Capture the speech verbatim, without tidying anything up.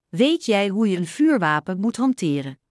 Weet jij hoe je een vuurwapen moet hanteren?